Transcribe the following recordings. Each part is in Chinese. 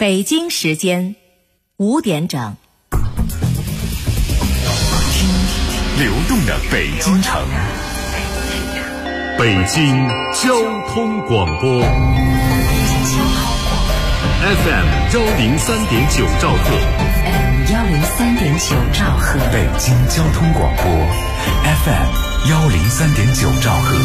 北京时间5点整。 听流动的北京城，北京交通广播 FM 103.9兆赫， FM 103.9兆赫， 北京交通广播 FM 103.9兆赫。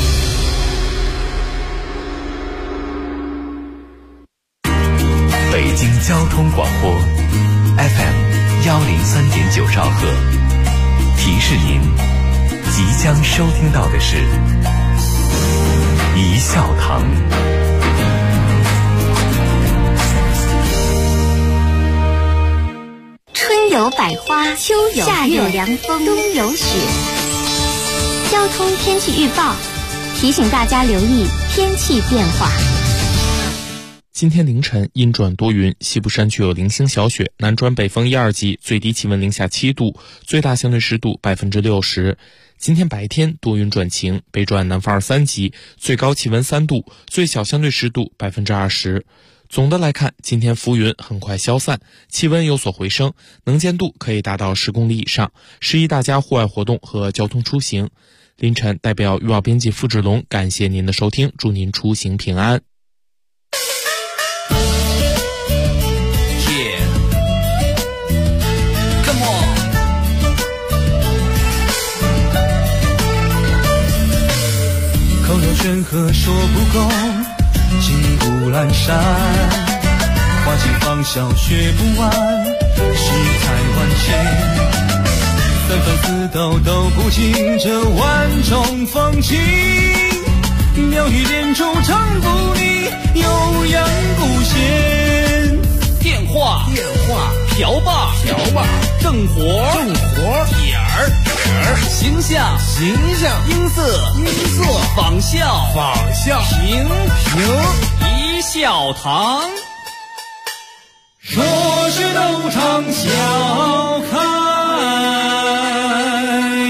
北京交通广播 FM 103.9兆赫，提示您即将收听到的是一笑堂。 春有百花，秋有夏有凉风，冬有雪。交通天气预报提醒大家留意天气变化。 今天凌晨阴转多云，西部山区有零星小雪，南转北风1、2级，最低气温零下7度，最大相对湿度60%。今天白天多云转晴，北转南风2、3级，最高气温3度，最小相对湿度20%。总的来看，今天浮云很快消散，气温有所回升，能见度可以达到10公里以上，适宜大家户外活动和交通出行。凌晨代表预报编辑付志龙感谢您的收听，祝您出行平安。 口若悬河说不够，金谷阑珊，花期芳笑学不完，世态万千，三番四道都不尽这万种风情，妙语连珠唱不腻，悠扬古弦。 电话瓢把正活点儿形象音色仿效平一笑堂。 说是斗场笑开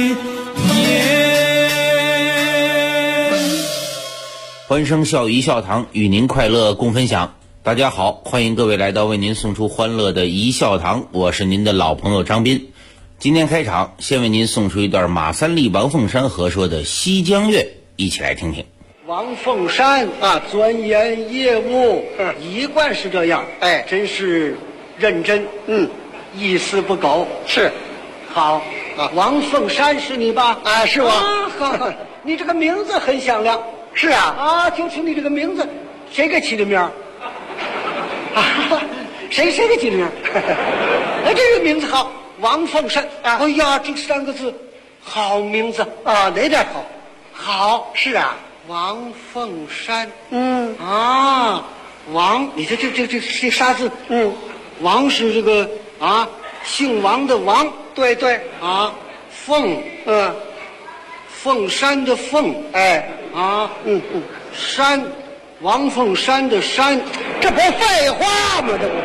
颜。 欢声笑语一笑堂，与您快乐共分享。大家好，欢迎各位来到为您送出欢乐的一笑堂，我是您的老朋友张斌。今天开场，先为您送出一段马三立、王凤山合说的《西江月》，一起来听听。 王凤山啊，钻研业务，一贯是这样，真是认真，一丝不苟。是，好啊，王凤山是你吧？啊，是我。好，你这个名字很响亮。是啊，就听你这个名字，谁给起的名儿？谁给起的名儿？这个名字好。王凤山啊！哎呀，这3个字，好名字啊，哪点好？好是啊，王凤山。王，你这仨字？王是这个啊，姓王的王。对啊，凤，凤山的凤。山，王凤山的山，这不废话吗？这不。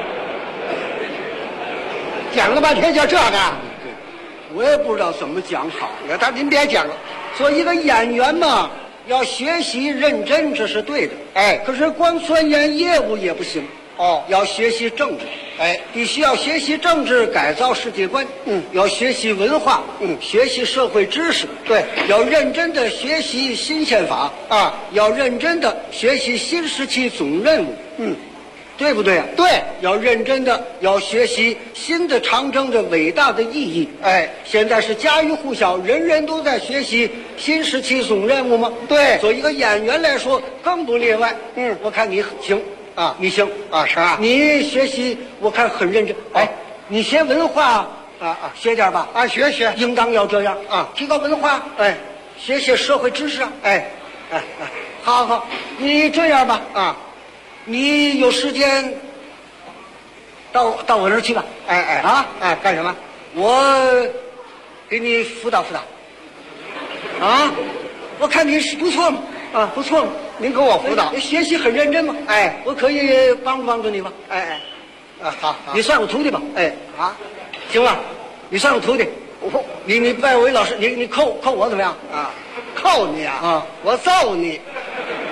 讲了半天就这个，我也不知道怎么讲好。但您别讲了，做一个演员嘛，要学习认真，这是对的。可是光钻研业务也不行。要学习政治。必须要学习政治，改造世界观。要学习文化。学习社会知识。对，要认真的学习新宪法啊，要认真的学习新时期总任务。对不对啊？对，要认真的要学习新的长征的伟大的意义。现在是家喻户晓，人人都在学习新时期总任务吗？对，做一个演员来说更不例外。我看你行啊，你行啊，是啊，你学习我看很认真。你学文化学点吧。学，应当要这样啊，提高文化。学些社会知识啊。好，你这样吧啊。你有时间到我那儿去吧。干什么？我给你辅导啊。我看你是不错嘛。不错嘛。您给我辅导，学习很认真嘛。我可以帮助你吧。好，你算我徒弟吧。行了，你算我徒弟。你拜我为老师，你扣我怎么样？扣你啊？我揍你。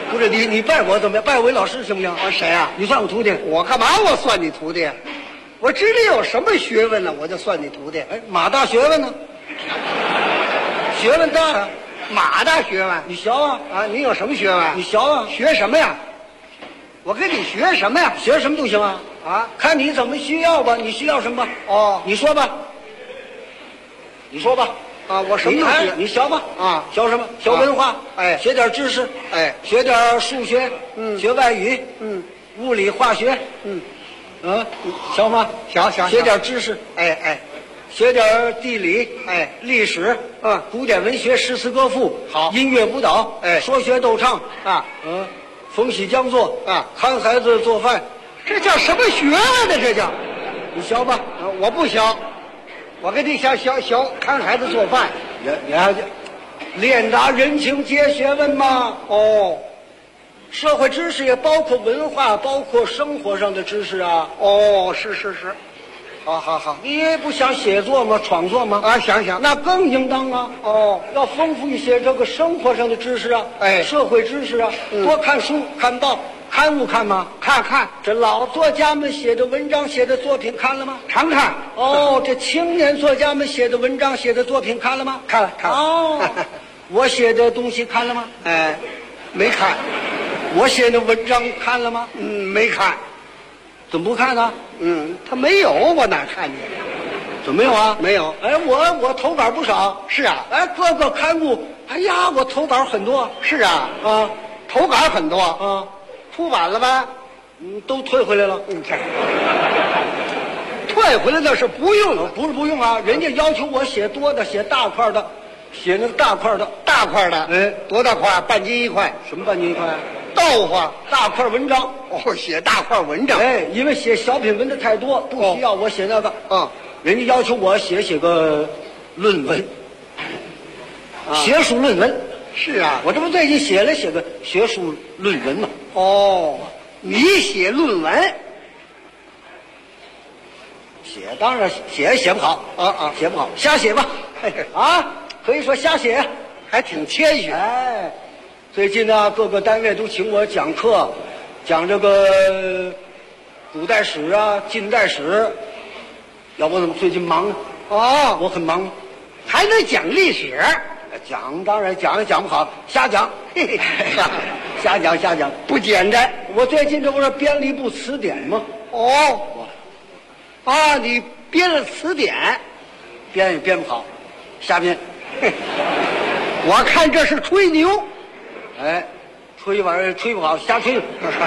不是你拜我怎么样？拜我为老师行不行？啊，谁啊？你算我徒弟。我干嘛我算你徒弟？我知你有什么学问呢，我就算你徒弟。哎，马大学问呢？学问大啊，马大学问。你学啊？啊，你有什么学问？你学啊？学什么呀？我跟你学什么呀？学什么都行啊。啊，看你怎么需要吧。你需要什么？哦，你说吧。你说吧。啊，我什么都学。你学吧。啊，学什么？学文化。哎，学点知识。哎，学点数学。学外语。物理化学。学吗？学点知识。哎。学点地理，哎，历史，古典文学、诗词歌赋，好，音乐舞蹈，哎，说学逗唱，啊，逢喜讲座，啊，看孩子做饭，这叫什么学问呢？这叫，你学吧？我不学，我跟你学看孩子做饭，你还练达人情皆学问吗？哦，社会知识也包括文化，包括生活上的知识啊。哦，是。好，你不想写作吗？创作吗？啊，想，那更应当啊。哦，要丰富一些这个生活上的知识啊，哎，社会知识啊，多看书、看报、刊物看吗？看。这老作家们写的文章、写的作品看了吗？常看。哦，这青年作家们写的文章、写的作品看了吗？看了。哦，我写的东西看了吗？哎，没看。我写的文章看了吗？没看。怎么不看呢？他没有，我哪看见？怎么没有啊？没有。哎，我投稿不少。是啊。哎，各个刊物，哎呀，我投稿很多。是啊。啊，投稿很多。啊，出版了吧？都退回来了。退回来那是不用了，不是不用啊，人家要求我写多的，写大块的，写那个大块的。哎，多大块？半斤一块。什么半斤一块？豆腐大块文章。哦，写大块文章。哎，因为写小品文的太多，不需要我写那个。人家要求我写个论文，学术论文。是啊，我这不最近写个学术论文吗？哦，你写论文？当然写不好。写不好，瞎写吧。啊，可以说瞎写，还挺谦虚。哎。最近呢，各个单位都请我讲课，讲这个古代史啊、近代史。要我怎么最近忙呢？哦，我很忙，还能讲历史？当然讲也讲不好，瞎讲。瞎讲，不简单。我最近这不是编了一部词典吗？哦，你编了词典，编也编不好，瞎编。我看这是吹牛。哎，吹玩意儿吹不好，瞎吹。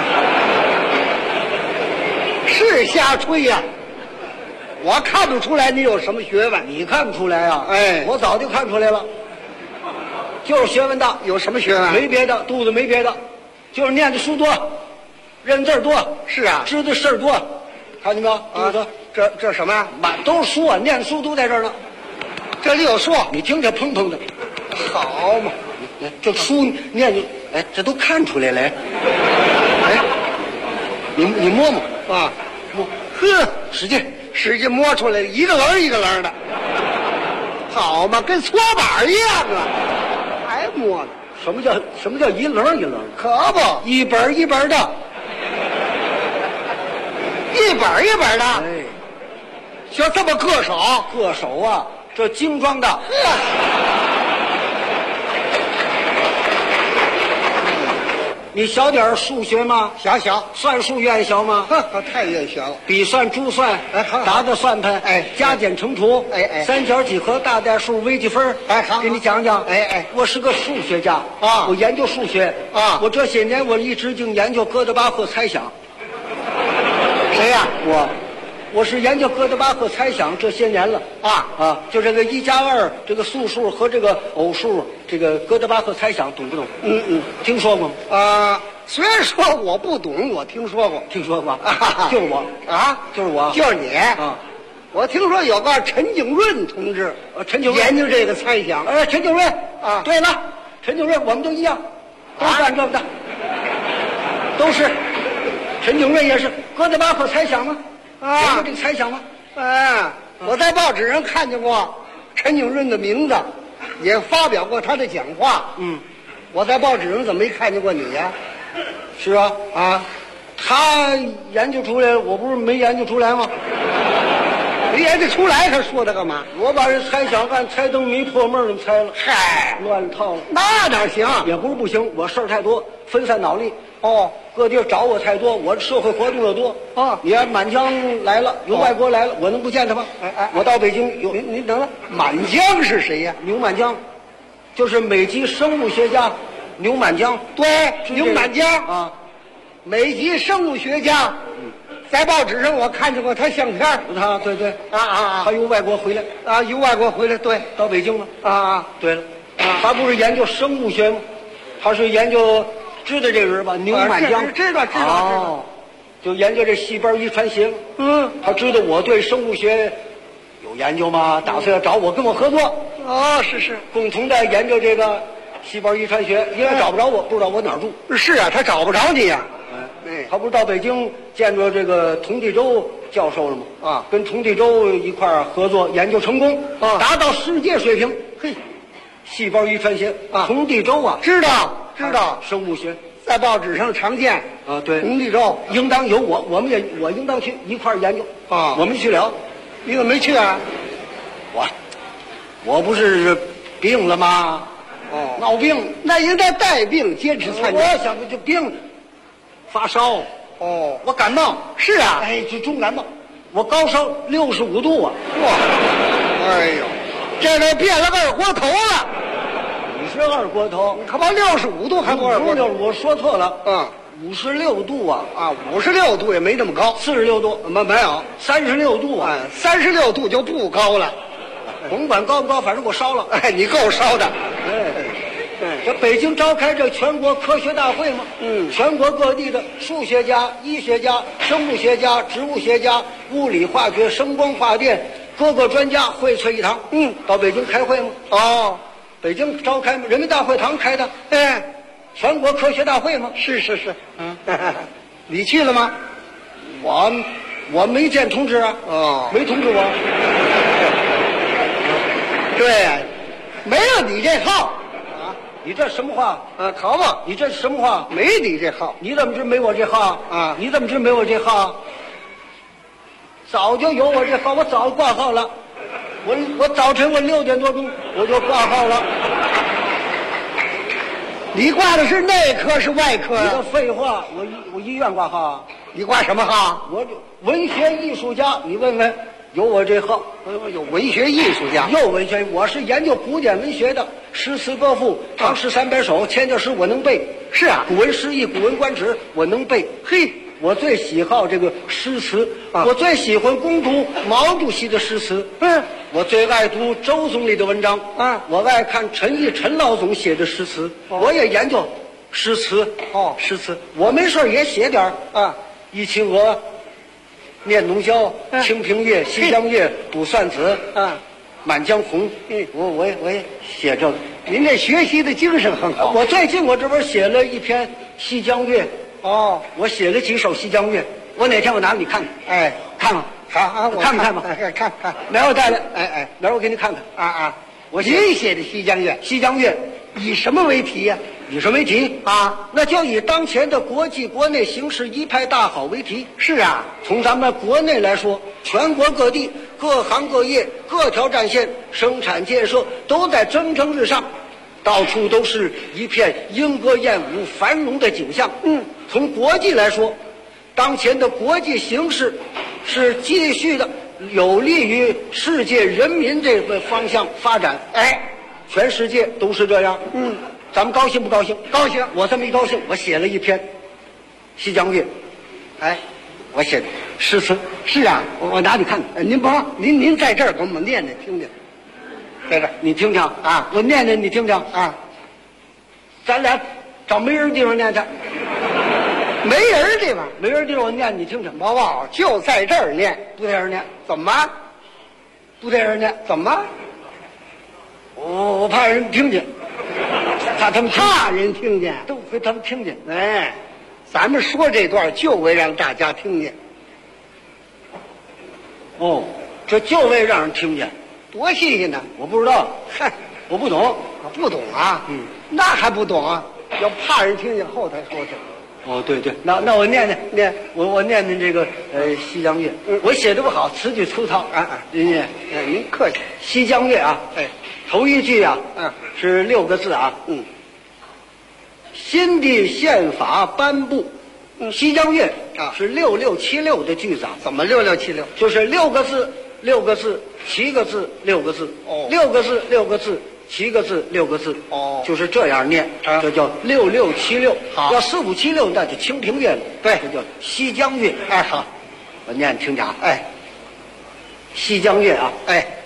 是瞎吹呀。我看不出来你有什么学问。你看不出来啊？哎，我早就看出来了，就是学问大。有什么学问？没别的，肚子没别的，就是念的书多，认字多。是啊，知的事儿多，看见没有？啊，这什么呀？都是书啊，念书都在这儿呢。这里有书，你听着砰砰的，好嘛。这书念就，哎，这都看出来了。哎，你摸啊，摸，使劲摸出来，一个棱一个棱的，好嘛，跟搓板一样啊，还摸呢。什么叫一棱一棱？可不，一本一本的，一本一本的。哎，就这么硌手啊，这精装的。你小点数学吗？小。算术愿意学吗？太愿意学了。笔算、珠算，答的算盘，加减乘除，三角几何、大代数、微积分，好，给你讲讲。我是个数学家啊，我研究数学啊，我这些年我一直就研究哥德巴赫猜想。谁呀？我是研究哥德巴赫猜想这些年了就这个1+2这个素数和这个偶数，这个哥德巴赫猜想懂不懂？听说过吗？虽然说我不懂，我听说过。就是我就是你我听说有个陈景润同志，陈景润研究这个猜想。陈景润对了，陈景润我们都一样，都干这个的，都是陈景润也是哥德巴赫猜想吗？研究这个猜想吗？我在报纸上看见过陈景润的名字，也发表过他的讲话。我在报纸上怎么没看见过你呀？ 是啊，啊，他研究出来了，我不是没研究出来吗？没研究出来，他说他干嘛？我把这猜想按猜灯谜破闷儿给猜了，嗨，乱套了。那哪行？也不是不行，我事儿太多，分散脑力。哦，各地儿找我太多，我社会活动又多啊。你看满江来了，有外国来了，我能不见他吗？我到北京有您等等，满江是谁呀？牛满江，就是美籍生物学家牛满江。对，牛满江啊，美籍生物学家。在报纸上我看见过他相片，他对他由外国回来啊，由外国回来，对，到北京了啊。对了，他不是研究生物学吗？他是研究知道这个人吧？牛满江，知道。哦，就研究这细胞遗传学。他知道我对生物学有研究吗？打算要找我跟我合作。哦，是，共同的研究这个细胞遗传学，因为找不着我，不知道我哪儿住。是啊，他找不着你呀。他不是到北京见着这个童第周教授了吗？啊，跟童第周一块儿合作研究成功，达到世界水平。嘿，细胞遗传学啊，童第周啊，知道，生物学在报纸上常见啊。对，童第周应当有我应当去一块儿研究啊。我没去了，你怎么没去啊？我不是病了吗？哦，闹病，那应该带病坚持参加。我想就病。发烧，哦，我感冒，是啊，哎，就重感冒，我高烧65度啊，哇，哎呦，这都变了二锅头了。你是二锅头，你看吧，65度还不二锅头？我说错了，56度啊，56度也没那么高，46度没有，36度啊，36度就不高了，甭管高不高，反正我烧了，哎，你够烧的，哎。这北京召开这全国科学大会嘛，全国各地的数学家、医学家、生物学家、植物学家、物理化学、声光化电各个专家荟萃一堂，到北京开会嘛。哦，北京召开人民大会堂开的，哎，全国科学大会嘛。是，你去了吗？我没见通知啊，没通知我。对呀，没有你这号。你这什么话？考吧，你这什么话？没你这号，你怎么知没我这号啊？你怎么知没我这号？早就有我这号，我早挂号了。我早晨6点多钟我就挂号了。你挂的是内科是外科呀？你的废话，我医院挂号。你挂什么号？我文学艺术家，你问问。有我这号，有文学艺术家，有文学，我是研究古典文学的，诗词歌赋、唐诗300首、千家诗我能背。是啊，古文诗意、古文观止我能背。嘿，我最喜好这个诗词，我最喜欢攻读毛主席的诗词。我最爱读周总理的文章。我爱看陈毅陈老总写的诗词。我也研究诗词。诗词，我没事也写点忆秦娥。念奴娇、清平乐、西江月、卜算子，满江红，我也写这个。您这学习的精神很好。我最近我这不是写了一篇西江月，我写了几首西江月。我哪天我拿给你看看，哎，看看，好，我看吧，看，哪我带来，哎，哪我给你看看，我您写的西江月，西江月以什么为题呀？以什么为题啊？那就以当前的国际国内形势一派大好为题。是啊，从咱们国内来说，全国各地各行各业各条战线生产建设都在蒸蒸日上，到处都是一片莺歌燕舞繁荣的景象。从国际来说，当前的国际形势是继续的有利于世界人民这个方向发展。哎，全世界都是这样。咱们高兴不高兴？高兴！我这么一高兴，我写了一篇《西江月》。哎，我写的诗词。是啊，我拿你看看。您甭，您在这儿给我们念念听听。在这儿，你听听啊，我念念你听听啊。咱俩找没人地方念去。没人地方，没人地方我念你听听。宝宝就在这儿念，不在这儿念，怎么？不在这儿念，怎么？我怕人听见。他们怕人听见，都给他们听见。哎，咱们说这段就为让大家听见。这就为让人听见，多新鲜呢！我不知道，嗨，我不懂，不懂啊。那还不懂啊？要怕人听见，后台说去。 哦，对对，那我念我念这个西江月，我写的不好，词句粗糙啊。您客气。西江月啊，头一句啊，是6个字啊，新的宪法颁布，西江月啊是6676的句子啊。怎么6676？就是6个字，7个字，6个字，6个字，7个字，6个字，就是这样念，这叫6676。好，要4576那就清平乐了。对，这叫西江月。好，我念听讲。西江月啊，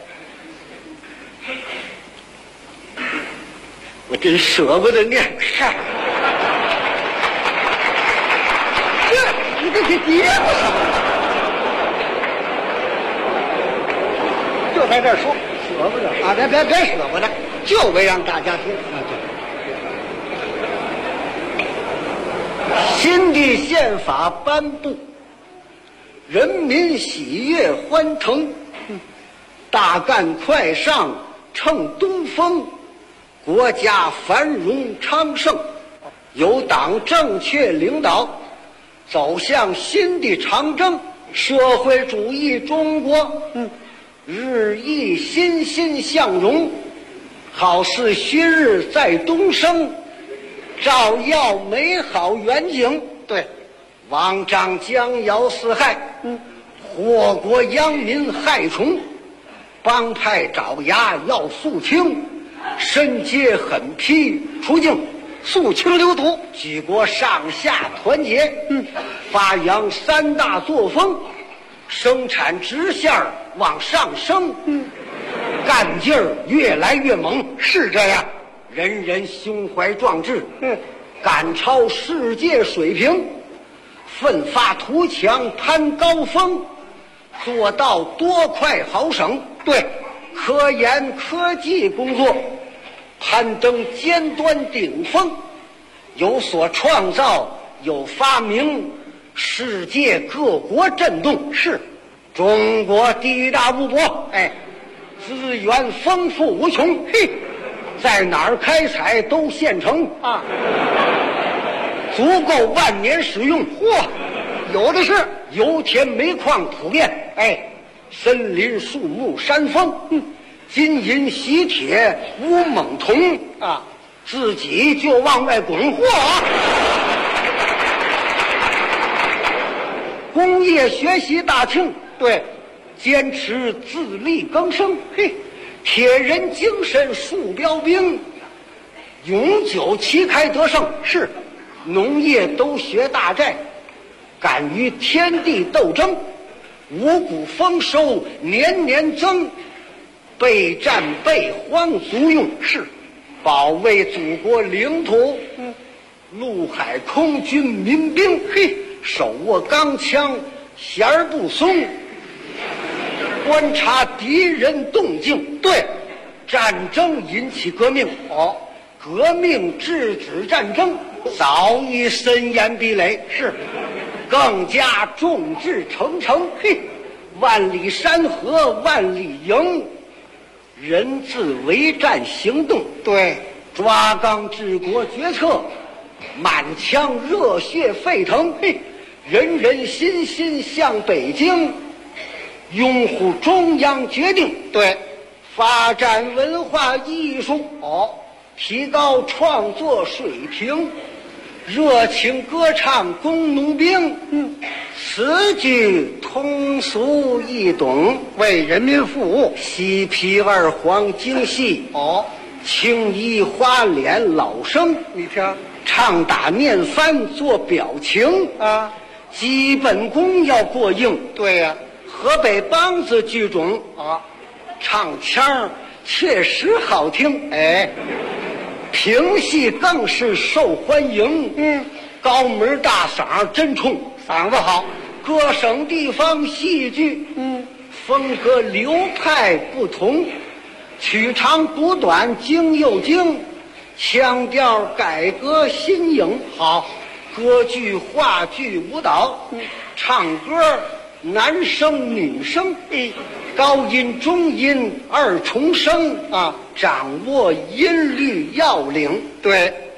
我真舍不得念。你这给爹我什么？就在这儿说。舍不得啊！别舍不得，就为让大家听啊！新的宪法颁布，人民喜悦欢腾，大干快上乘东风，国家繁荣昌盛，有党正确领导，走向新的长征，社会主义中国。日益欣欣向荣，好似旭日在东升，照耀美好远景。对，王张将要四害，祸国殃民害虫，帮派爪牙要肃清，申诫狠批除境，肃清流毒，举国上下团结，发扬3大作风，生产直线往上升，干劲儿越来越猛，是这样，人人胸怀壮志，赶超世界水平，奋发图强攀高峰，做到多快好省。对，科研科技工作攀登尖端顶峰，有所创造，有发明，世界各国震动。是。中国地大物博，资源丰富无穷，在哪儿开采都现成啊，足够万年使用。有的是油田煤矿普遍，森林树木山峰，金银锡铁钨锰铜啊，自己就往外滚。工业学习大庆。对，坚持自力更生，铁人精神树标兵，永久旗开得胜。是，农业都学大寨，敢于天地斗争，五谷丰收年年增，备战备荒足用。是，保卫祖国领土，陆海空军民兵，手握钢枪弦儿不松，观察敌人动静。对，战争引起革命，革命制止战争，早已森严壁垒。是，更加众志成城。万里山河万里营，人自为战行动。对，抓纲治国决策，满腔热血沸腾。人人心心向北京，拥护中央决定。对，发展文化艺术，提高创作水平，热情歌唱工农兵，词句通俗易懂，为人民服务。西皮二黄精细，青衣花脸老生。你听，唱打念翻做表情啊，基本功要过硬。对呀，河北梆子剧种唱腔确实好听。评戏更是受欢迎。高门大嗓真冲，嗓子好。各省地方戏剧，风格流派不同，取长补短，精又精，腔调改革新颖。好，歌剧、话剧、舞蹈，唱歌男声女声，高音中音二重声啊，掌握音律要领。对，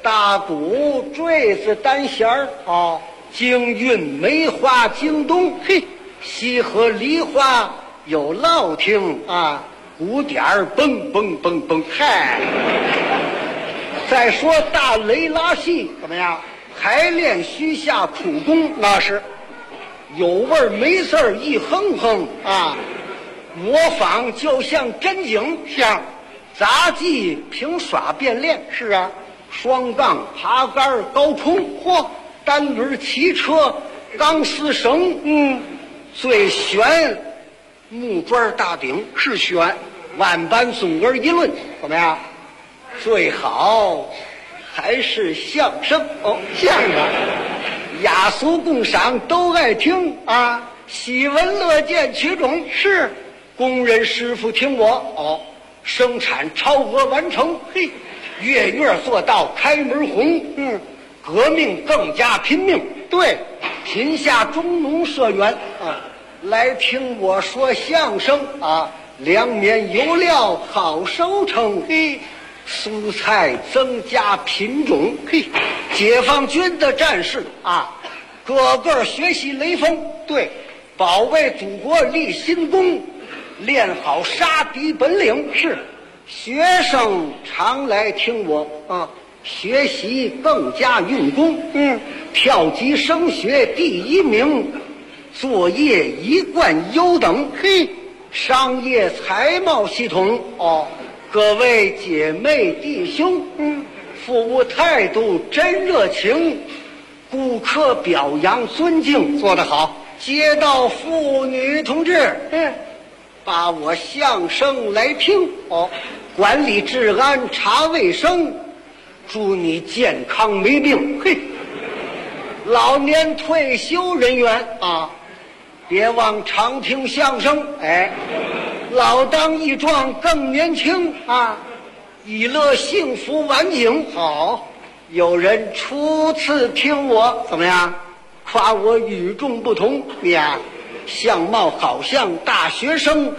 大鼓、坠子、单弦儿，哦，京韵、梅花、京东，嘿，西河、梨花有烙听啊，鼓点儿嘣嘣嘣嘣，嗨。再说大雷拉戏怎么样？排练须下苦功，那是有味儿没事儿一哼哼啊，模仿就像真景，像杂技凭耍变练，是啊，双杠、爬杆、高空，嚯，单轮骑车、钢丝绳，最悬木砖大顶是悬，万般总而一论怎么样？最好还是相声哦，相声雅俗共赏都爱听啊，喜闻乐见取种，是工人师傅听我哦，生产超额完成，嘿，月月做到开门红，革命更加拼命，对，贫下中农社员啊，来听我说相声啊，粮棉油料好收成，嘿。蔬菜增加品种，嘿，解放军的战士啊，个个学习雷锋，对，保卫祖国立新功，练好杀敌本领，是学生常来听我啊，学习更加用功，跳级升学第1名，作业一贯优等，嘿，商业财贸系统哦。各位姐妹弟兄，服务态度真热情，顾客表扬尊敬，做得好。街道妇女同志，把我相声来听哦，管理治安查卫生，祝你健康没病。嘿，老年退休人员啊，别忘常听相声，哎。老当益壮更年轻啊，以乐幸福晚景。好，有人初次听我怎么样？夸我与众不同，你呀，相貌好像大学生。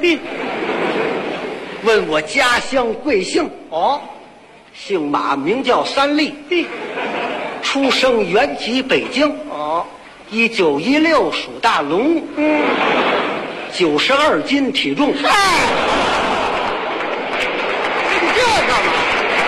问我家乡贵姓？哦，姓马，名叫三立。出生原籍北京。哦，1916属大龙。92斤体重，嗨，你这干嘛？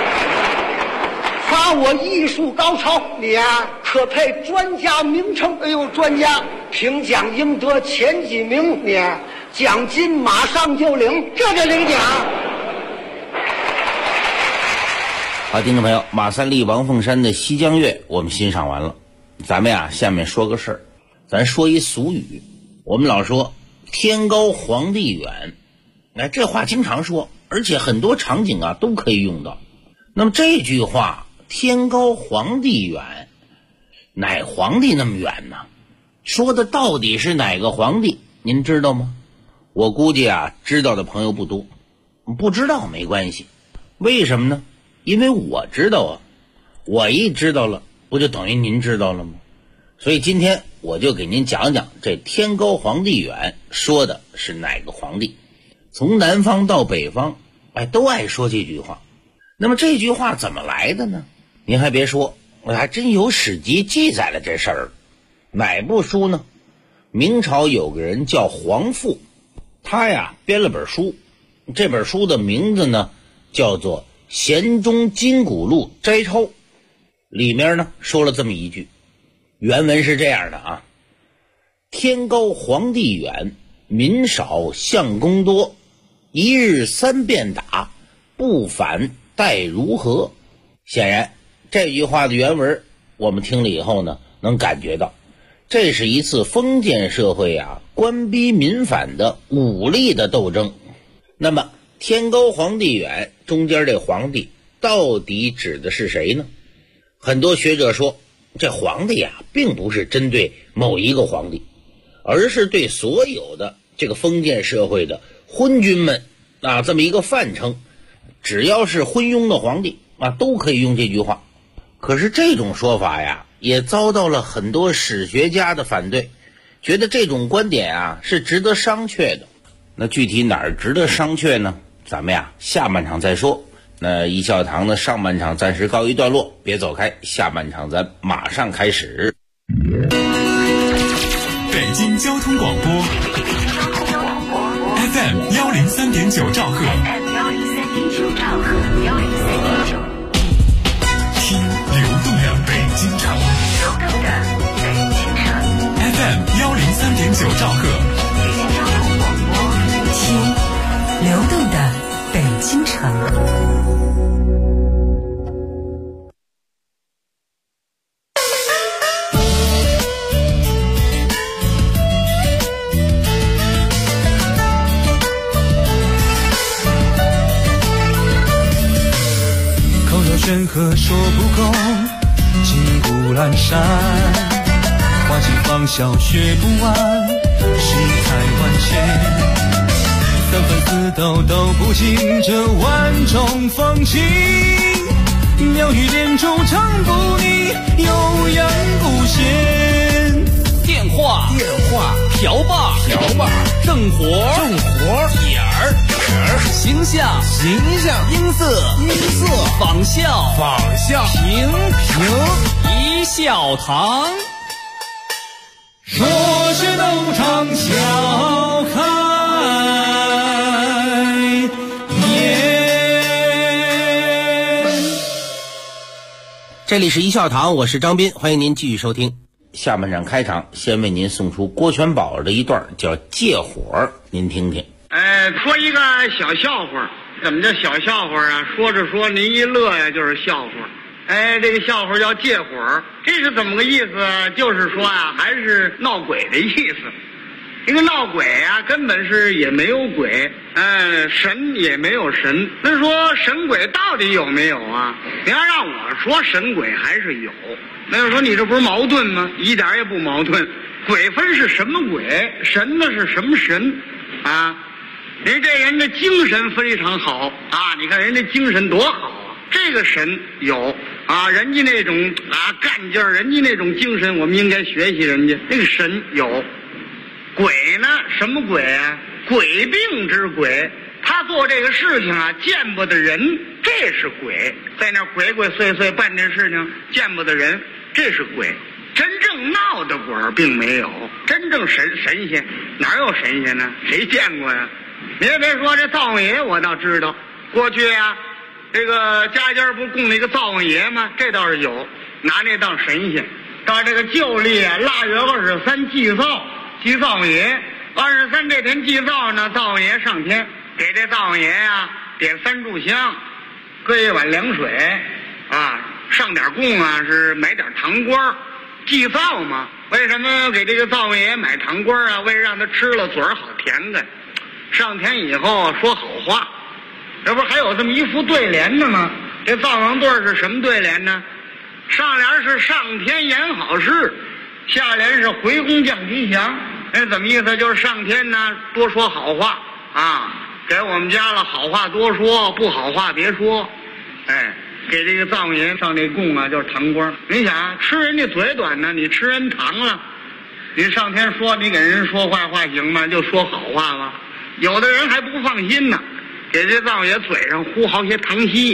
夸我艺术高超，你呀可配专家名称。哎呦，专家评奖应得前几名，你奖金马上就领，这就领奖。 好，听众朋友，马三立、王凤山的《西江月》我们欣赏完了，咱们呀下面说个事儿，咱说一俗语，我们老说。天高皇帝远，这话经常说，而且很多场景啊都可以用到。那么这句话天高皇帝远，哪皇帝那么远呢？说的到底是哪个皇帝您知道吗？我估计啊知道的朋友不多，不知道没关系。为什么呢？因为我知道啊，我一知道了不就等于您知道了吗？所以今天我就给您讲讲这天高皇帝远说的是哪个皇帝。从南方到北方都爱说这句话。那么这句话怎么来的呢？您还别说，我还真有史籍记载了这事儿。哪部书呢？明朝有个人叫黄复，他呀编了本书，这本书的名字呢叫做《咸中金谷录摘抄》，里面呢说了这么一句，原文是这样的啊：天高皇帝远，民少相公多，一日3遍打，不反待如何？显然这句话的原文我们听了以后呢，能感觉到这是一次封建社会啊官逼民反的武力的斗争。那么天高皇帝远中间这皇帝到底指的是谁呢？很多学者说，这皇帝啊并不是针对某一个皇帝，而是对所有的这个封建社会的昏君们啊这么一个范称，只要是昏庸的皇帝啊都可以用这句话。可是这种说法呀也遭到了很多史学家的反对，觉得这种观点啊是值得商榷的。那具体哪儿值得商榷呢？咱们呀下半场再说。 那一笑堂的上半场暂时告一段落，别走开，下半场咱马上开始。 北京交通广播 FM 103.9兆赫，听流动的北京城，FM 103.9兆赫， 听流动的北京城。 山河说不够，金谷阑珊，花季芳笑学不完，世态万千，三分四斗都不尽这万种风情，妙语连珠唱不腻，悠扬不闲。 电话瓢把正活点儿形象音色仿效平一笑堂， 说是斗场笑开颜。 这里是一笑堂，我是张斌，欢迎您继续收听。下半场开场，先为您送出郭全宝的一段叫《借火》，您听听。 说一个小笑话。怎么叫小笑话啊？说着说您一乐呀，就是笑话。这个笑话叫借火，这是怎么个意思？就是说啊，还是闹鬼的意思。这个闹鬼啊，根本是也没有鬼，神也没有神。那说神鬼到底有没有啊？你要让我说神鬼还是有，那就说你这不是矛盾吗？一点也不矛盾。鬼分是什么鬼，神呢是什么神啊？人这人的精神非常好啊！你看人家精神多好啊！这个神有啊，人家那种干劲儿，人家那种精神，我们应该学习人家。那个神有，鬼呢？什么鬼啊？鬼病之鬼。他做这个事情啊，见不得人，这是鬼。在那鬼鬼祟祟办这事情，见不得人，这是鬼。真正闹的鬼并没有，真正神仙哪有神仙呢？谁见过呀？你也别说这灶王爷，我倒知道。过去啊，这个家家不供那个灶王爷吗？这倒是有，拿那当神仙。到这个旧历啊，腊月23祭灶王爷。23这天祭灶呢，灶王爷上天，给这灶王爷啊点3炷香，搁一碗凉水啊，上点供啊，是买点糖瓜。祭灶嘛，为什么给这个灶王爷买糖瓜啊？为了让他吃了嘴儿好甜的。上天以后说好话，这不还有这么一副对联的吗？这灶王对是什么对联呢？上联是上天言好事，下联是回宫降吉祥。怎么意思？就是上天呢多说好话啊，给我们家了好话多说，不好话别说。给这个灶王爷上这供啊，就是糖瓜。你想吃人家嘴短呢，你吃人糖了，你上天说你给人说坏话行吗？就说好话了。有的人还不放心呢，给这灶王爷嘴上呼好些糖稀。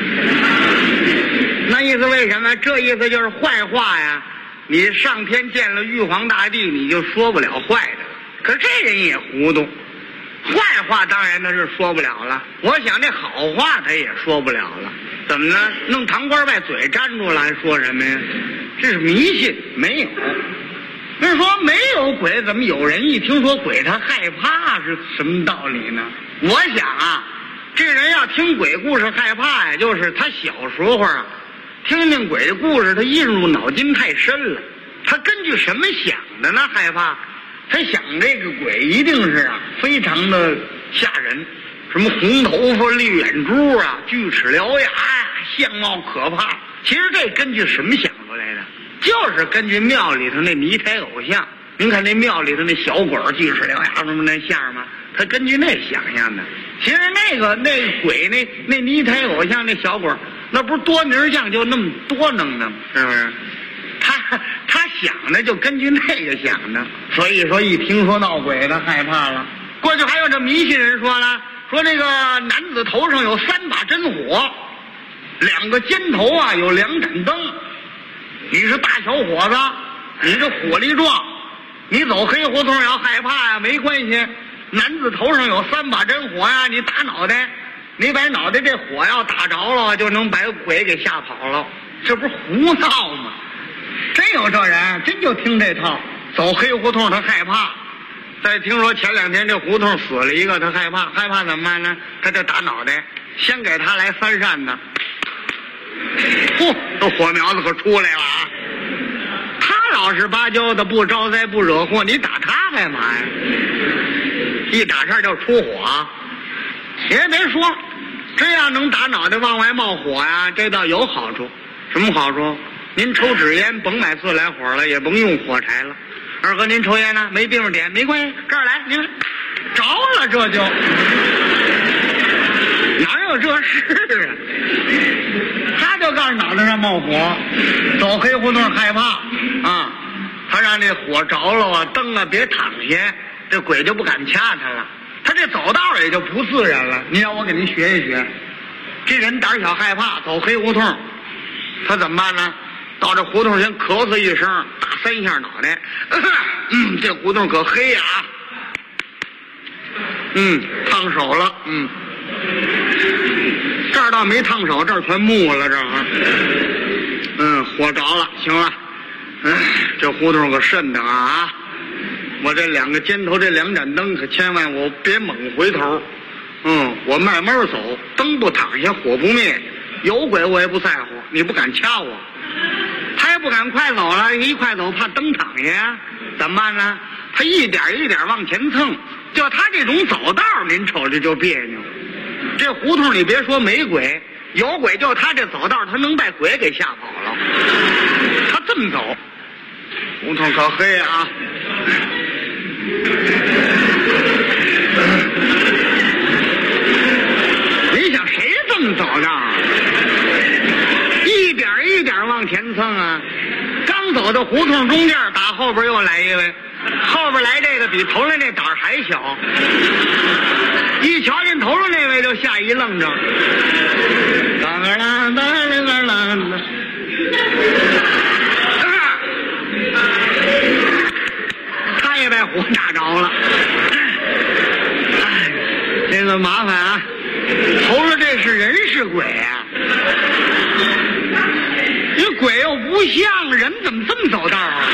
那意思为什么？这意思就是坏话呀。你上天见了玉皇大帝，你就说不了坏的。可是这人也糊涂，坏话当然他是说不了了。我想这好话他也说不了了。怎么呢？弄糖瓜把嘴粘住了，还说什么呀？这是迷信，没有。那说没有鬼，怎么有人一听说鬼他害怕？是什么道理呢？我想啊，这人要听鬼故事害怕呀，就是他小时候啊听听鬼故事，他印入脑筋太深了。他根据什么想的呢？害怕？他想这个鬼一定是非常的吓人，什么红头发、绿眼珠啊、锯齿獠牙呀，相貌可怕。其实这根据什么想出来的？就是根据庙里头那泥胎偶像。您看那庙里头那小鬼锯齿獠牙什么那像吗？他根据那想象的。其实那鬼那泥胎偶像那小鬼，那不是多名相就那么多能的吗？是不是？他想的就根据那个想的。所以说一听说闹鬼他害怕了。过去还有这迷信人说了， 说那个男子头上有3把真火，2个肩头啊有2盏灯。你是大小伙子，你这火力壮，你走黑胡同要害怕呀，没关系。男子头上有3把真火呀，你打脑袋，你把脑袋这火要打着了，就能把鬼给吓跑了。这不是胡闹吗？真有这人，真就听这套。走黑胡同他害怕，再听说前2天这胡同死了一个，他害怕怎么办呢？他就打脑袋，先给他来3扇子。嚯，这火苗子可出来了啊！他老实巴交的，不招灾不惹祸，你打他干嘛呀？一打这就出火，也别说，这样能打脑袋往外冒火呀，这倒有好处。什么好处？您抽纸烟甭买自来火了，也甭用火柴了。二哥您抽烟呢，没地方点，没关系，这儿来，您着了这就。哪有这事啊？他就告诉脑袋上冒火，走黑胡同害怕啊！他让这火着了啊，灯啊别躺下，这鬼就不敢掐他了。他这走道也就不自然了。你让我给您学一学，这人胆小害怕，走黑胡同，他怎么办呢？到这胡同先咳嗽一声，打3下脑袋。这胡同可黑呀！烫手了。这儿倒没烫手，这儿全木了，这儿。火着了，行了。这胡同可瘆得啊！我这2个肩头这2盏灯，可千万我别猛回头。我慢慢走，灯不躺下，火不灭，有鬼我也不在乎，你不敢掐我。他也不敢快走了，一快走怕灯躺下，怎么办呢？他一点一点往前蹭，就他这种走道，您瞅着就别扭。这胡同里别说没鬼，有鬼，就他这走道，他能把鬼给吓跑了。他这么走，胡同可黑啊！你想谁这么走道？一点一点往前蹭啊！刚走到胡同中间，打后边又来一位，后边来这个比头来那胆儿还小。一瞧见头上那位就吓一愣着，他也被火打着了。这个麻烦啊！头上这是人是鬼啊？这鬼又不像人，怎么这么走道啊？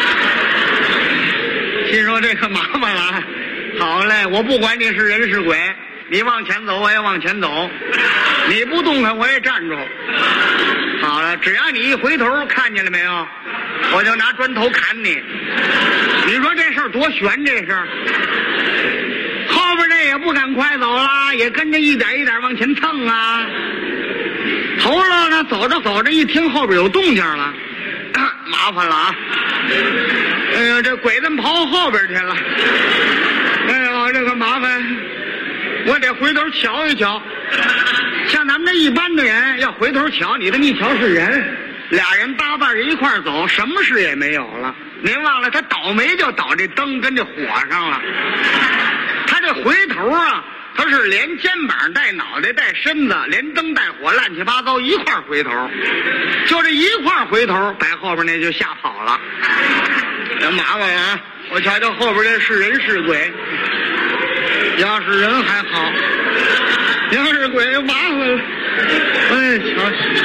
心说这可麻烦了。好嘞，我不管你是人是鬼，你往前走我也往前走，你不动弹我也站住。好了，只要你一回头，看见了没有，我就拿砖头砍你。你说这事儿多悬，这事儿。后边这也不敢快走了，也跟着一点一点往前蹭啊。头了呢，走着走着一听后边有动静了，麻烦了啊！哎呀，这鬼子跑后边去了。哎呦，这个麻烦，我得回头瞧一瞧。像咱们这一般的人要回头瞧，你这么一瞧是人，2人搭伴着一块走，什么事也没有了。您忘了他倒霉就倒这灯跟这火上了。他这回头啊，他是连肩膀带脑袋带身子，连灯带火乱七八糟一块回头，就这一块回头，把后边那就吓跑了。这麻烦啊！我瞧瞧后边这是人是鬼，要是人还好，要是鬼麻烦了。哎，瞧，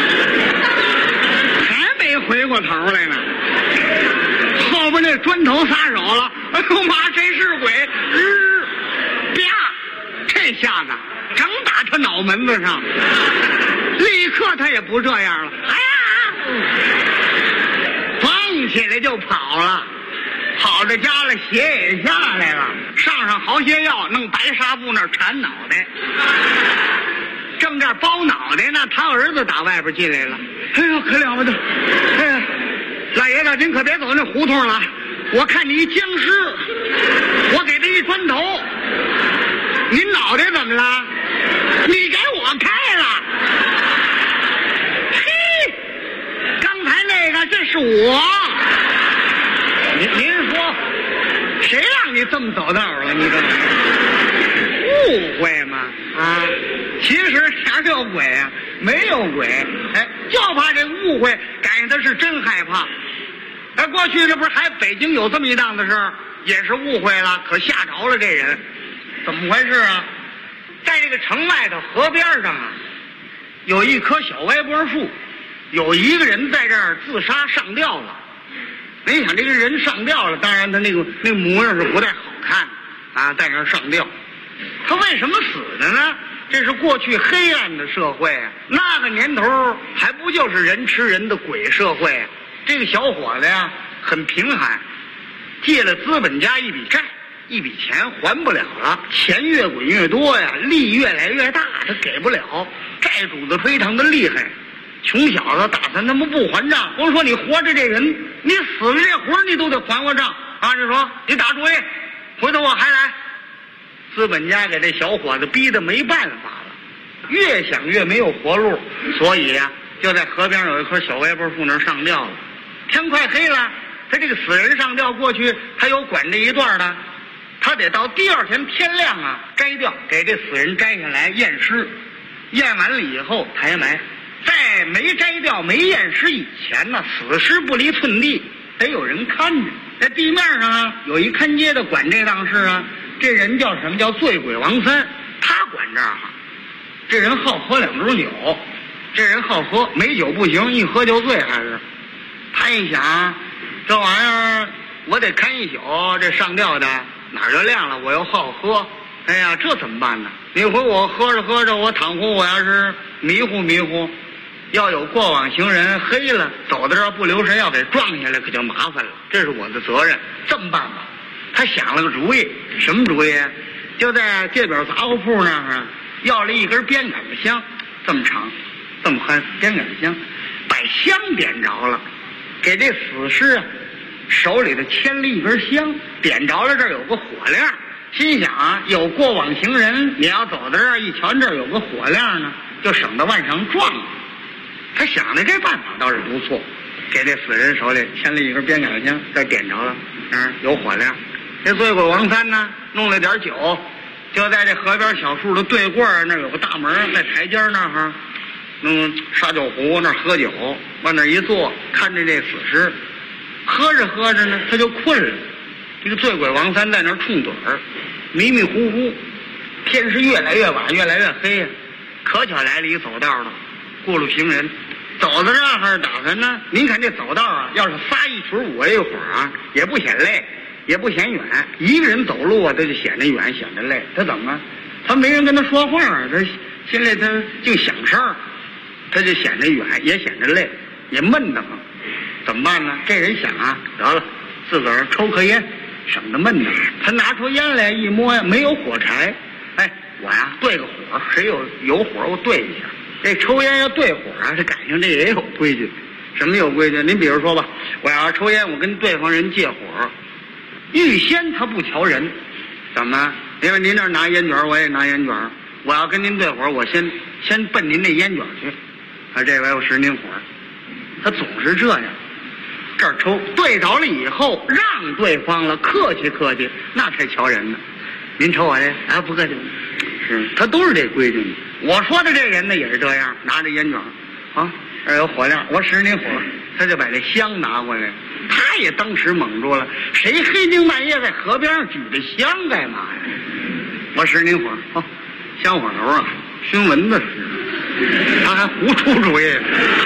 还没回过头来呢。后边那砖头撒手了，哎呦妈，谁是鬼？啪！这下子正打他脑门子上，立刻他也不这样了。哎呀，蹦起来就跑了。跑到家了，血也下来了，上好些药，弄白纱布那儿缠脑袋，正这包脑袋呢，他儿子打外边进来了。哎呦，可了不得！哎，老爷子您可别走那胡同了，我看你一僵尸，我给他一砖头。您脑袋怎么了？你给我开了。嘿，刚才那个这是我。您说，谁让你这么走道了？你这， 误会嘛啊！其实哪有鬼啊？没有鬼，哎，就怕这误会赶上他是真害怕。哎，过去这不是还北京有这么一档子事儿，也是误会了，可吓着了这人，怎么回事啊？在这个城外头河边上啊，有一棵小歪脖树，有一个人在这儿自杀上吊了。你想这个人上吊了，当然他那个模样是不太好看啊，在那儿上吊。他为什么死的呢？这是过去黑暗的社会啊，那个年头还不就是人吃人的鬼社会啊？这个小伙子呀，很贫寒，借了资本家一笔债，一笔钱还不了了，钱越滚越多呀，利越来越大，他给不了，债主子非常的厉害。穷小子打算他们不还账，我说你活着这人，你死了这活你都得还我账啊！就说你打主意，回头我还来。资本家给这小伙子逼得没办法了，越想越没有活路，所以呀，就在河边有一棵小歪脖树那儿上吊了。天快黑了，他这个死人上吊过去，他有管这一段的，他得到第二天天亮啊摘掉，给这死人摘下来验尸，验完了以后抬埋。在没摘掉没验尸以前呢，死尸不离寸地，得有人看着。在地面上啊，有一看街的管这档事啊，这人叫什么？叫醉鬼王三，他管这儿。这人好喝2盅酒，这人好喝，没酒不行，一喝就醉。还是他一想，这玩意儿我得看一宿，这上吊的哪儿就亮了，我又好喝，哎呀，这怎么办呢？一会儿我喝着喝着，我倘乎我要是迷糊，要有过往行人黑了走到这儿不留神要给撞下来，可就麻烦了，这是我的责任。这么办吧，他想了个主意，什么主意？就在街边杂货铺那儿要了一根鞭杆子香，这么长这么宽，鞭杆子香，把香点着了，给这死尸啊手里头牵了一根香，点着了，这儿有个火亮，心想啊，有过往行人你要走到这儿一瞧这儿有个火亮呢，就省得往上撞。他想的这办法倒是不错，给这死人手里牵了一根鞭杆香，再点着了，有火亮。这醉鬼王三呢，弄了点酒，就在这河边小树的对过那儿有个大门，在台阶那儿弄烧酒壶那儿喝酒，往那儿一坐，看着这死尸，喝着喝着呢，他就困了。这个醉鬼王三在那儿冲盹儿，迷迷糊糊，天是越来越晚，越来越黑呀。可巧来了一走道的过路行人，走到这儿打算呢，您看这走道啊，要是仨一群舞一会儿啊，也不显累，也不显远。一个人走路啊，他就显得远，显得累。他怎么？他没人跟他说话，他心里他净想事儿，他就显得远，也显得累，也闷得慌。怎么办呢？这人想啊，得了，自个儿抽颗烟，省得闷得慌。他拿出烟来一摸呀，没有火柴。哎，我呀对个火，谁有火我对一下。这抽烟要对火啊，这赶上这也有规矩。什么有规矩？您比如说吧，我要抽烟，我跟对方人借火，预先他不瞧人，怎么？因为您这儿拿烟卷，我也拿烟卷，我要跟您对火，我先奔您那烟卷去。啊，这回我使您火，他总是这样。这儿抽对着了以后，让对方了，客气客气，那才瞧人呢。您瞅我这啊，不客气，是他都是这规矩。我说的这人呢也是这样，拿着烟卷，啊，这儿有火亮，我使您火，他就把这香拿过来，他也当时懵住了，谁黑更半夜在河边上举着香干嘛呀？我使您火，哦，香火头啊，熏蚊子似的，他还胡出主意，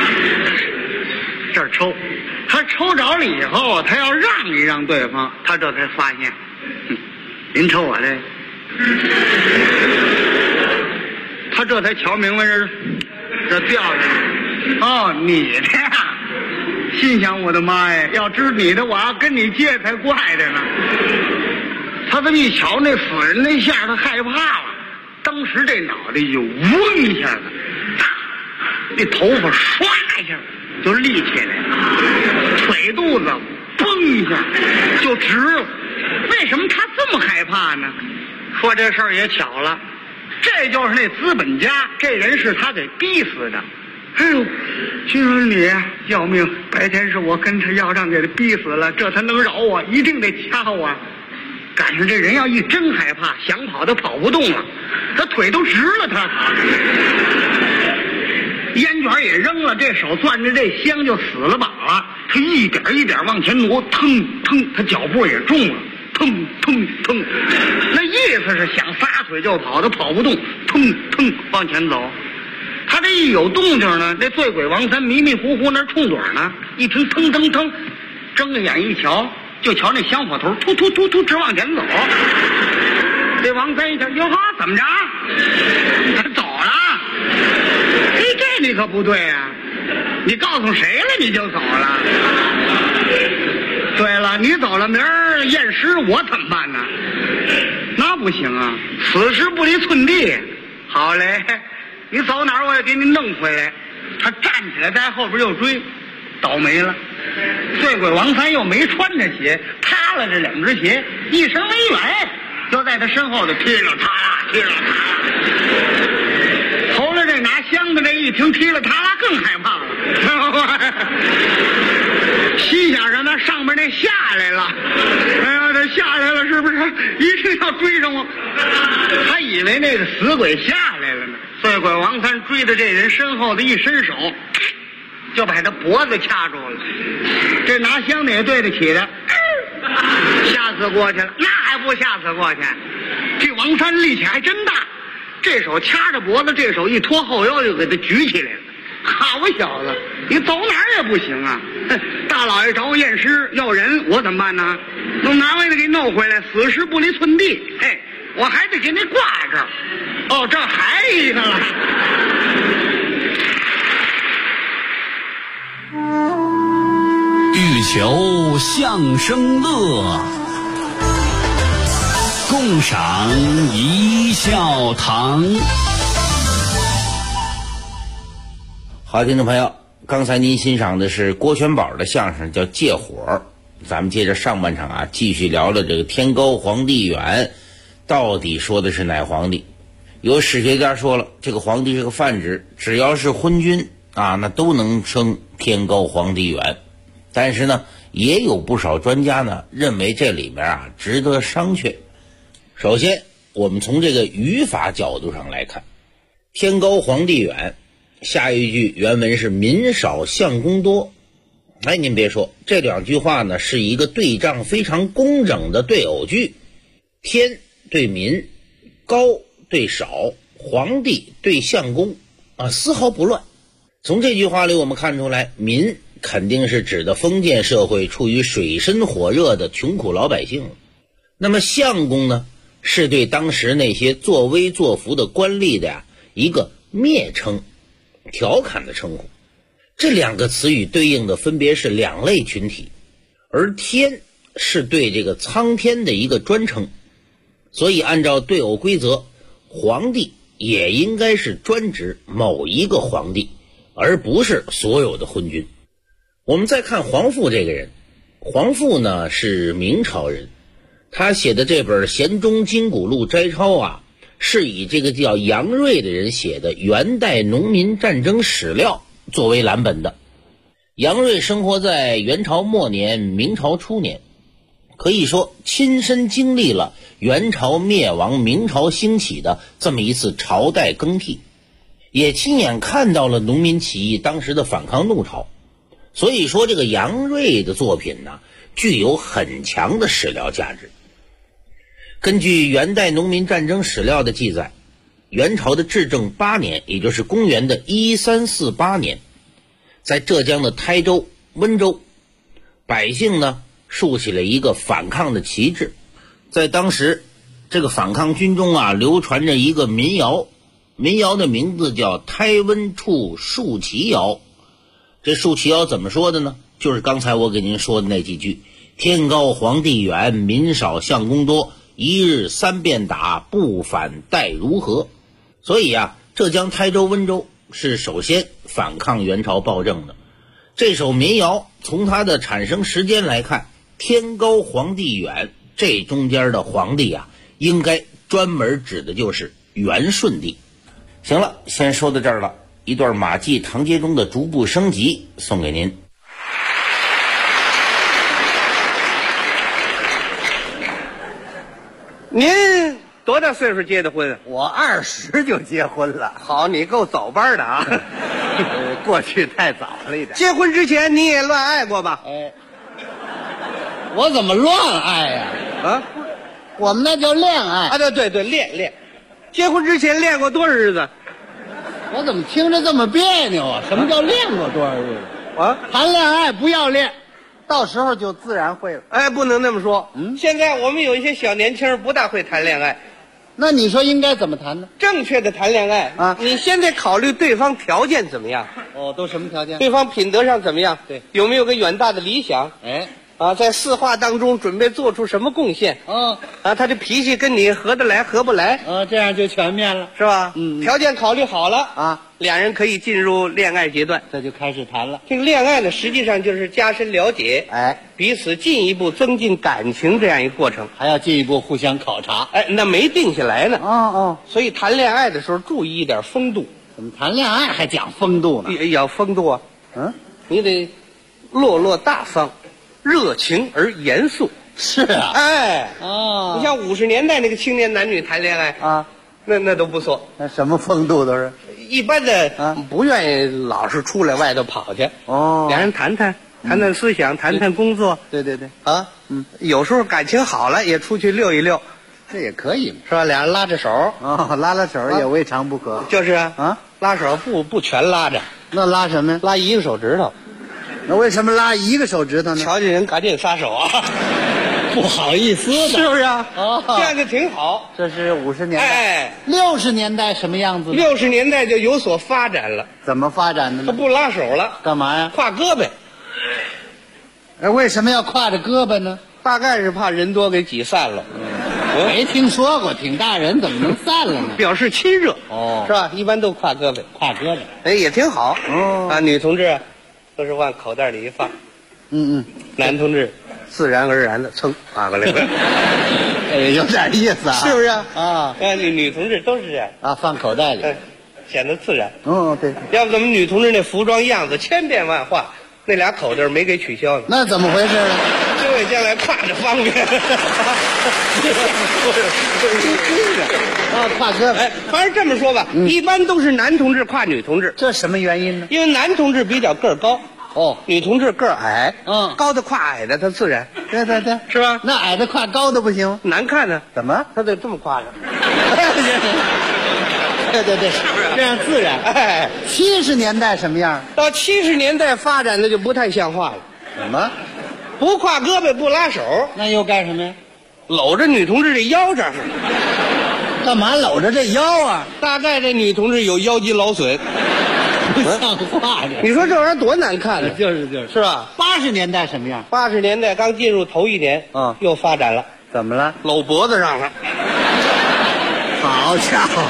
这儿抽，他抽着了以后，他要让一让对方，他这才发现，您抽我这。他这才瞧明白这掉下来哦，你的呀！心想我的妈呀，要知你的，我要跟你借才怪的呢。他这么一瞧那死人那下，他害怕了，当时这脑袋就嗡一下子，那头发唰一下就立起来了，腿肚子嘣一下就直了。为什么他这么害怕呢？说这事儿也巧了。这就是那资本家，这人是他给逼死的。哎呦，心说你要命！白天是我跟他要账给他逼死了，这他能饶我，一定得掐我。 赶上这人要一真害怕，想跑他跑不动了，他腿都直了，他跑。烟卷也扔了，这手攥着这香就死了把了，他一点一点往前挪，腾腾，他脚步也重了，腾腾腾，那意思是想撒腿就跑，他跑不动，腾腾往前走。他这一有动静呢，那醉鬼王三迷迷糊糊那冲盹呢，一听腾腾腾，睁着眼一瞧，就瞧那香火头突突突突直往前走。这王三一瞧，哟呵，怎么着？他走了？嘿，这你可不对啊！你告诉谁了你就走了？对了，你走了，明儿验尸我怎么办呢？那不行啊，此时不离寸地。好嘞，你走哪儿我也给你弄回来。他站起来在后边又追，倒霉了。醉鬼王三又没穿着鞋，塌了这两只鞋，一声没远，就在他身后头踢了他啦，踢了他啦。头了这拿香的这一听踢了他啦，更害怕了。心想着那上面那下来了，哎呀，这下来了是不是一定要追上我？他以为那个死鬼下来了呢。醉鬼王三追着这人身后的一伸手，就把他脖子掐住了。这拿香的也对得起他，吓死过去了，那还不吓死过去？这王三力气还真大，这手掐着脖子，这手一拖后腰就给他举起来了。好小子，你走哪儿也不行啊！大老爷找我验尸要人，我怎么办呢？从哪位的给弄回来，死尸不离寸地。嘿，我还得给你挂这儿。哦，这还一个了。 欲求相声乐，共赏一笑堂。 好，听众朋友，刚才您欣赏的是郭全宝的相声，叫《借火》。咱们接着上半场啊，继续聊聊这个天高皇帝远，到底说的是哪皇帝？有史学家说了，这个皇帝是个泛指，只要是昏君啊，那都能称天高皇帝远。但是呢，也有不少专家呢认为这里面啊值得商榷。首先，我们从这个语法角度上来看，天高皇帝远。下一句原文是民少相公多。哎，您别说，这两句话呢是一个对仗非常工整的对偶句，天对民，高对少，皇帝对相公啊，丝毫不乱。从这句话里我们看出来，民肯定是指的封建社会处于水深火热的穷苦老百姓。那么相公呢，是对当时那些作威作福的官吏的一个蔑称，调侃的称呼。这两个词语对应的分别是两类群体，而天是对这个苍天的一个专称，所以按照对偶规则，皇帝也应该是专指某一个皇帝，而不是所有的昏君。我们再看黄复这个人，黄复呢是明朝人，他写的这本《咸中金谷录摘抄啊，是以这个叫杨锐的人写的元代农民战争史料作为蓝本的。杨锐生活在元朝末年明朝初年，可以说亲身经历了元朝灭亡明朝兴起的这么一次朝代更替，也亲眼看到了农民起义当时的反抗怒潮。所以说这个杨锐的作品呢具有很强的史料价值。根据元代农民战争史料的记载，元朝的至正8年，也就是公元的1348年，在浙江的台州、温州，百姓呢竖起了一个反抗的旗帜。在当时这个反抗军中啊，流传着一个民谣，民谣的名字叫台温处竖旗谣。这竖旗谣怎么说的呢？就是刚才我给您说的那几句：天高皇帝远，民少相公多，一日三遍打，不反待如何。所以啊，浙江台州、温州是首先反抗元朝暴政的。这首民谣从它的产生时间来看，天高皇帝远，这中间的皇帝啊，应该专门指的就是元顺帝。行了，先说到这儿了。一段马季唐杰忠的逐步升级送给您。 您多大岁数结的婚？ 我20就结婚了。 好，你够早班的啊！ 过去太早了一点。 结婚之前你也乱爱过吧？ 哎，我怎么乱爱呀？ 啊， 我们那叫恋爱啊！对，恋。结婚之前练过多少日子？ 我怎么听着这么别扭啊？什么叫练过多少日子？ 啊， 谈恋爱不要练，到时候就自然会了。 哎，不能那么说。现在我们有一些小年轻不大会谈恋爱。 那你说应该怎么谈呢？ 正确的谈恋爱啊， 你先得考虑对方条件怎么样。 哦，都什么条件？ 对方品德上怎么样？ 对， 有没有个远大的理想？ 哎， 啊，在4化当中准备做出什么贡献？啊，他的脾气跟你合得来合不来？ 这样就全面了， 是吧？条件考虑好了啊， 俩人可以进入恋爱阶段， 这就开始谈了。 这个恋爱呢，实际上就是加深了解， 哎， 彼此进一步增进感情这样一个过程， 还要进一步互相考察。 哎，那没定下来呢。 哦， 所以谈恋爱的时候注意一点风度。 怎么谈恋爱还讲风度呢？ 要风度啊！你得落落大方，热情而严肃。 是啊， 哎， 哦， 你像50年代那个青年男女谈恋爱啊， 那都不错。 那什么风度都是一般的不愿意老是出来外头跑去。 哦， 俩人谈谈思想，谈谈工作。 对啊，有时候感情好了也出去溜一溜， 这也可以是吧？俩人拉着手， 拉手也未尝不可。 就是啊，拉手不全拉着， 那拉什么呀？ 拉一个手指头。 那为什么拉一个手指头呢？ 瞧见人赶紧撒手啊！ 不好意思的， 是不是啊？这样就挺好。 这是50年代。 哎 ，60年代什么样子 ？60年代就有所发展了。 怎么发展的呢？ 他不拉手了， 干嘛呀？ 挎胳膊。 为什么要挎着胳膊呢？ 大概是怕人多给挤散了。 没听说过，挺大人怎么能散了呢？ 表示亲热是吧？一般都挎胳膊，哎，也挺好。女同志都是往口袋里一放。男同志自然而然的噌挎过来了。 有点意思啊， 是不是啊？ 女同志都是这样啊，放口袋里， 显得自然。 对。 要不咱们女同志那服装样子千变万化，那俩口袋没给取消呢。 那怎么回事呢？ 因为将来挎着方便。 挎胳膊。 哎，反正这么说吧，一般都是男同志挎女同志。 这什么原因呢？ 因为男同志比较个儿高。女同志个儿矮，高的挎矮的，他自然。 对， 是吧？ 那矮的挎高的不行， 难看呢。 怎么？ 他得这么挎着。 对， 是不是这样自然？ 哎 ，70年代什么样？ 到70年代发展的就不太像话了。 怎么？ 不挎胳膊不拉手， 那又干什么呀？ 搂着女同志的腰这儿。 干嘛搂着这腰啊？ 大概这女同志有腰肌劳损。 不像话这！ 你说这玩意儿多难看呢？ 是吧？80年代什么样 ？80年代刚进入头1年，又发展了。 怎么了？ 搂脖子上了。 好家伙！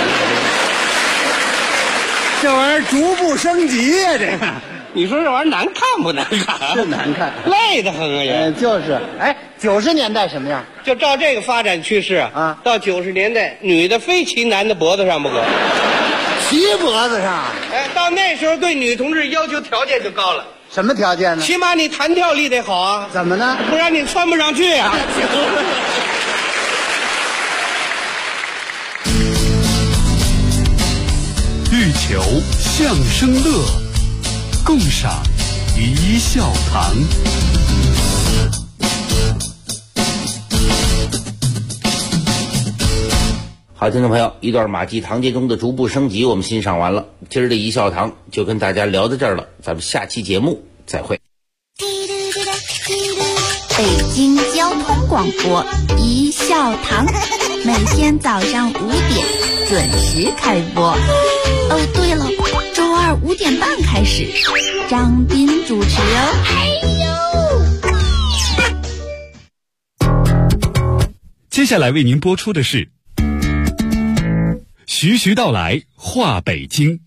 这玩意儿逐步升级呀，这个。 你说这玩意儿难看不难看？ 是难看， 累得很啊也。 就是，哎，90年代什么样？ 就照这个发展趋势啊，到90年代，女的非骑男的脖子上不可。 骑脖子上， 哎，到那时候对女同志要求条件就高了。 什么条件呢？ 起码你弹跳力得好啊。 怎么呢？ 不然你窜不上去啊。 欲求相声乐，共赏一笑堂。 好，听众朋友，一段马季堂节中的逐步升级我们欣赏完了，今儿的一笑堂就跟大家聊到这儿了，咱们下期节目再会。 北京交通广播一笑堂，每天早上5点准时开播。哦，对了，周二5点半开始，张斌主持哦。 接下来为您播出的是徐徐道来话北京。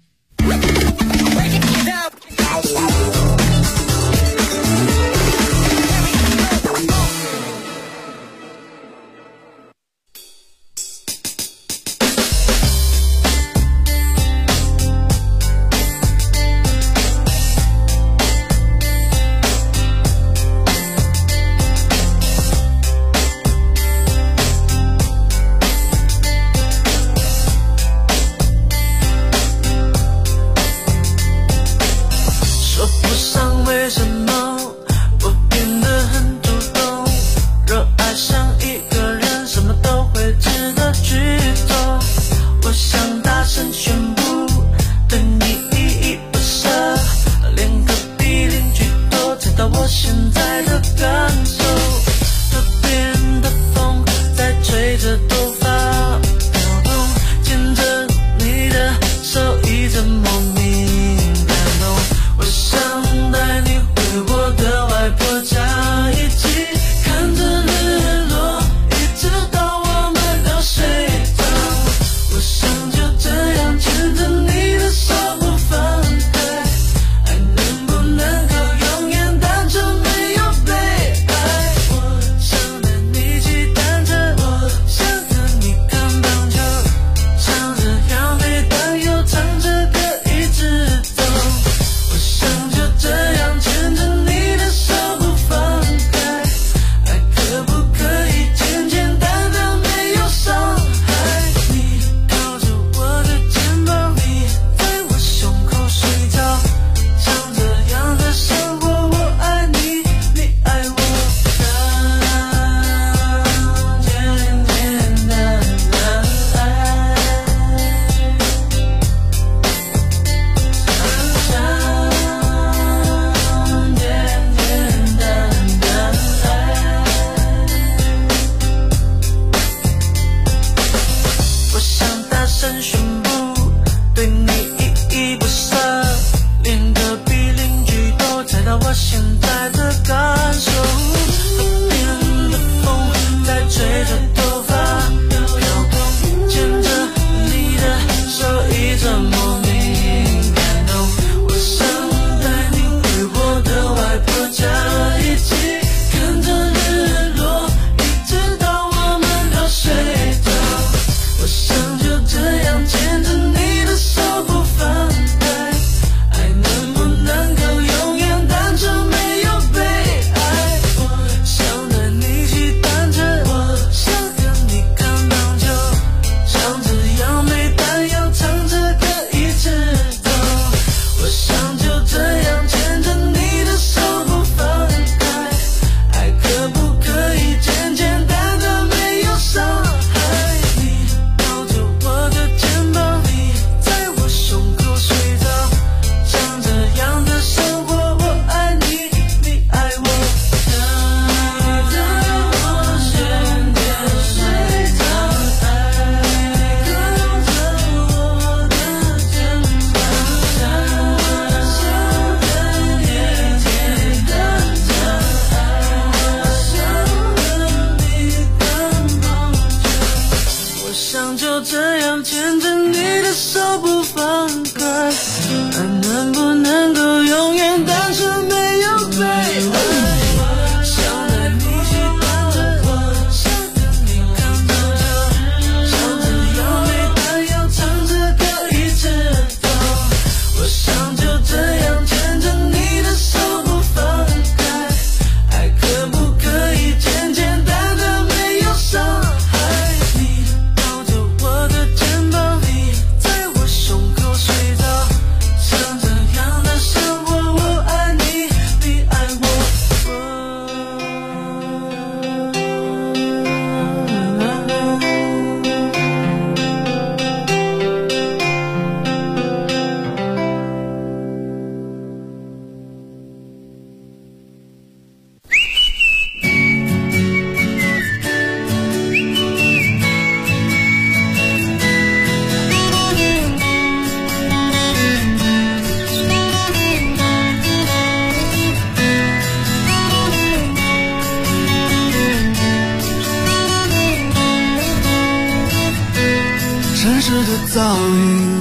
噪音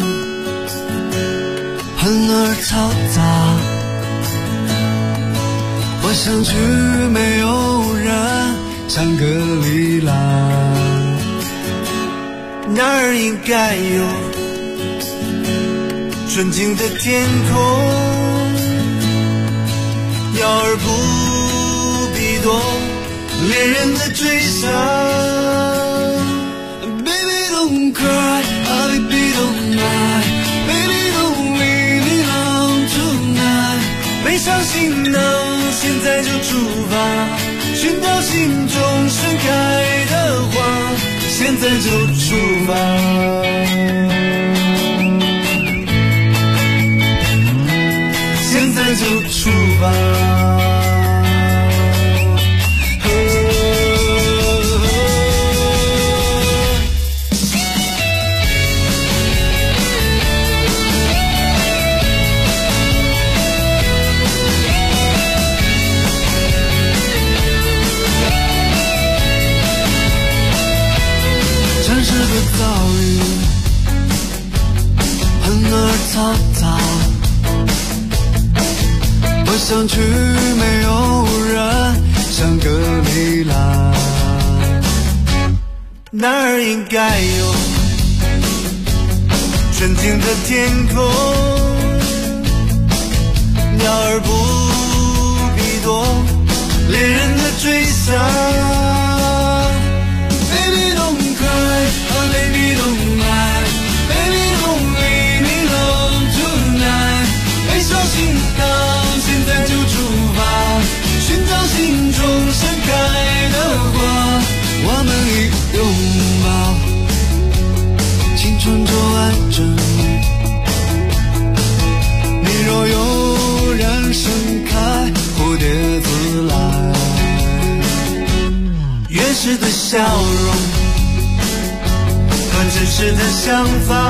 很而嘈杂，我想去没有人香格里拉，那儿应该有纯净的天空，鸟儿不必多恋人的追杀。Baby don't cry, oh baby don't cry, baby don't leave me alone tonight。背上行囊，现在就出发，寻找心中盛开的花，现在就出发。现在就出发。城市的噪音很而嘈杂，我想去没有人香格里拉，那儿应该有纯净的天空，鸟儿不必多恋人的追杀。Baby don't cry, oh baby don't lie, baby don't leave me alone tonight。背上行囊，现在就出发，寻找心中盛开的花，我们一拥抱，青春就爱着你。你若有人盛开蝴蝶自来，原始的笑容和真实的想法，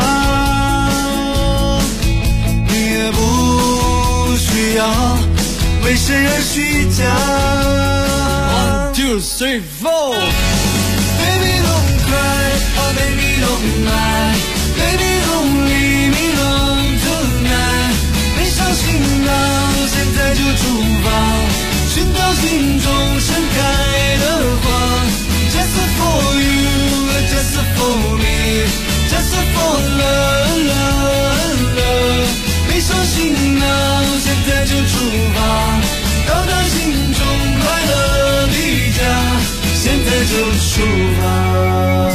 你也不需要为谁而虚假。1, 2, 3, 4 Baby don't cry, oh baby don't lie, baby don't leave me alone tonight。背上行囊，现在就出发，寻找心中盛开的花。Just for you, just for me, just for love, love, love。背上行囊，现在就出发，到达心中快乐的家，现在就出发。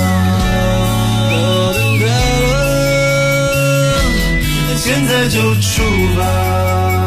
现在就出发。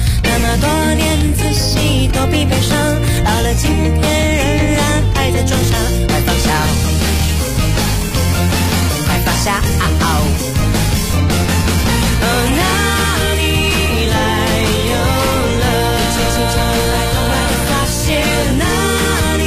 多年仔细，多疲悲伤，到了今天仍然还在装饰